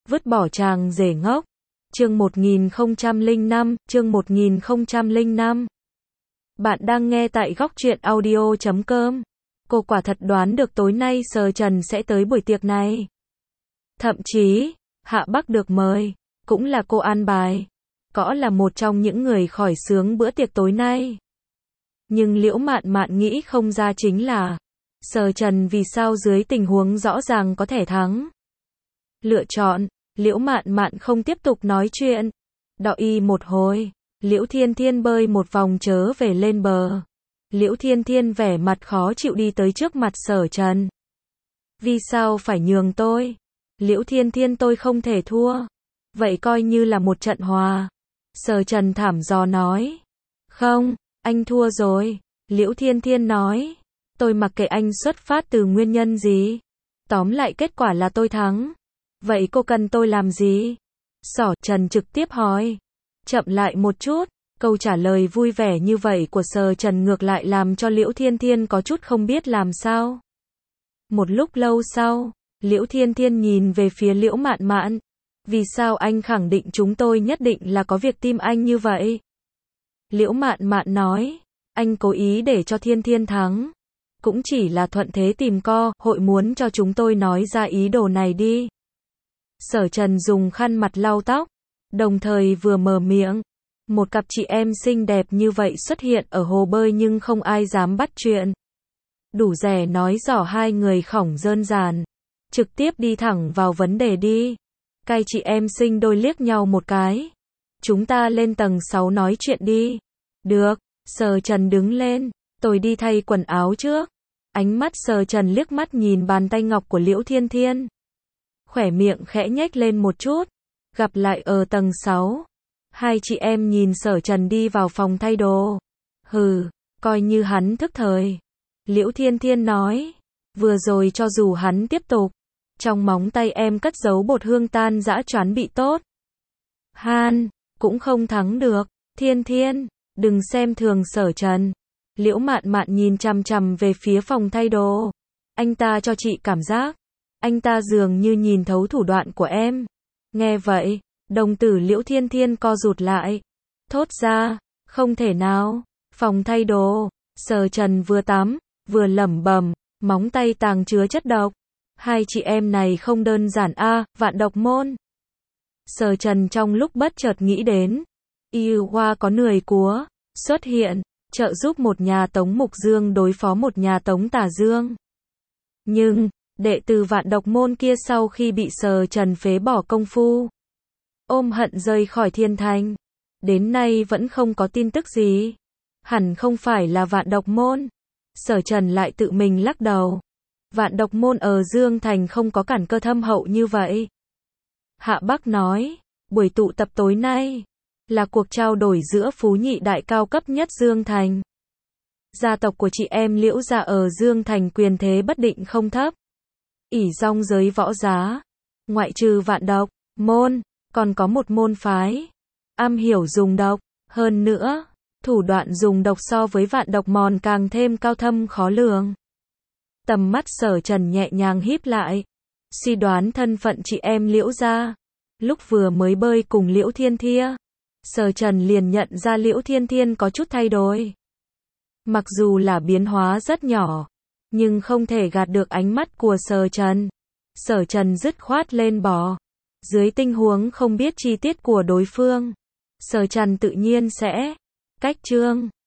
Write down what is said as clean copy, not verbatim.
Vứt bỏ chàng rể ngốc. Chương 1005. Bạn đang nghe tại góc truyện audio.com. Cô quả thật đoán được tối nay Sở Trần sẽ tới buổi tiệc này. Thậm chí, Hạ Bắc được mời, cũng là cô an bài. Có là một trong những người khởi xướng bữa tiệc tối nay. Nhưng Liễu Mạn Mạn nghĩ không ra chính là Sở Trần vì sao dưới tình huống rõ ràng có thể thắng. Lựa chọn, Liễu Mạn Mạn không tiếp tục nói chuyện. Đọ y một hồi, Liễu Thiên Thiên bơi một vòng chớ về lên bờ. Liễu Thiên Thiên vẻ mặt khó chịu đi tới trước mặt Sở Trần. Vì sao phải nhường tôi? Liễu Thiên Thiên, tôi không thể thua. Vậy coi như là một trận hòa. Sở Trần thảm dò nói. Không, anh thua rồi. Liễu Thiên Thiên nói. Tôi mặc kệ anh xuất phát từ nguyên nhân gì. Tóm lại kết quả là tôi thắng. Vậy cô cần tôi làm gì? Sở Trần trực tiếp hỏi. Chậm lại một chút. Câu trả lời vui vẻ như vậy của Sở Trần ngược lại làm cho Liễu Thiên Thiên có chút không biết làm sao. Một lúc lâu sau, Liễu Thiên Thiên nhìn về phía Liễu Mạn Mạn. Vì sao anh khẳng định chúng tôi nhất định là có việc tim anh như vậy? Liễu Mạn Mạn nói. Anh cố ý để cho Thiên Thiên thắng. Cũng chỉ là thuận thế tìm co, hội muốn cho chúng tôi nói ra ý đồ này đi. Sở Trần dùng khăn mặt lau tóc, đồng thời vừa mở miệng. Một cặp chị em xinh đẹp như vậy xuất hiện ở hồ bơi nhưng không ai dám bắt chuyện. Đủ rẻ nói rõ hai người khỏng đơn giản. Trực tiếp đi thẳng vào vấn đề đi. Cái chị em xinh đôi liếc nhau một cái. Chúng ta lên tầng 6 nói chuyện đi. Được, Sở Trần đứng lên. Tôi đi thay quần áo trước. Ánh mắt Sở Trần liếc mắt nhìn bàn tay ngọc của Liễu Thiên Thiên. Khỏe miệng khẽ nhếch lên một chút. Gặp lại ở tầng 6. Hai chị em nhìn Sở Trần đi vào phòng thay đồ. Hừ, coi như hắn thức thời. Liễu Thiên Thiên nói. Vừa rồi cho dù hắn tiếp tục. Trong móng tay em cất giấu bột hương tan dã choán bị tốt. Han, cũng không thắng được. Thiên Thiên, đừng xem thường Sở Trần. Liễu Mạn Mạn nhìn chằm chằm về phía phòng thay đồ. Anh ta cho chị cảm giác. Anh ta dường như nhìn thấu thủ đoạn của em. Nghe vậy, đồng tử Liễu Thiên Thiên co rụt lại. Thốt ra, không thể nào. Phòng thay đồ, Sở Trần vừa tắm, vừa lẩm bẩm, móng tay tàng chứa chất độc. Hai chị em này không đơn giản a, vạn độc môn. Sở Trần trong lúc bất chợt nghĩ đến. Yêu Hoa có nười cúa, xuất hiện, trợ giúp một nhà Tống Mục Dương đối phó một nhà Tống Tả Dương. Nhưng, đệ tử vạn độc môn kia sau khi bị Sở Trần phế bỏ công phu, ôm hận rời khỏi thiên thành. Đến nay vẫn không có tin tức gì. Hẳn không phải là vạn độc môn. Sở Trần lại tự mình lắc đầu. Vạn độc môn ở Dương Thành không có cản cơ thâm hậu như vậy. Hạ Bắc nói, buổi tụ tập tối nay là cuộc trao đổi giữa phú nhị đại cao cấp nhất Dương Thành. Gia tộc của chị em Liễu gia ở Dương Thành quyền thế bất định không thấp. Ỷ rong giới võ giá, ngoại trừ vạn độc môn, còn có một môn phái am hiểu dùng độc, hơn nữa, thủ đoạn dùng độc so với vạn độc mòn càng thêm cao thâm khó lường. Tầm mắt Sở Trần nhẹ nhàng híp lại, suy đoán thân phận chị em Liễu gia. Lúc vừa mới bơi cùng Liễu Thiên Thiên, Sở Trần liền nhận ra Liễu Thiên Thiên có chút thay đổi. Mặc dù là biến hóa rất nhỏ, nhưng không thể gạt được ánh mắt của Sở Trần. Sở Trần dứt khoát lên bò. Dưới tình huống không biết chi tiết của đối phương, Sở Trần tự nhiên sẽ cách chương.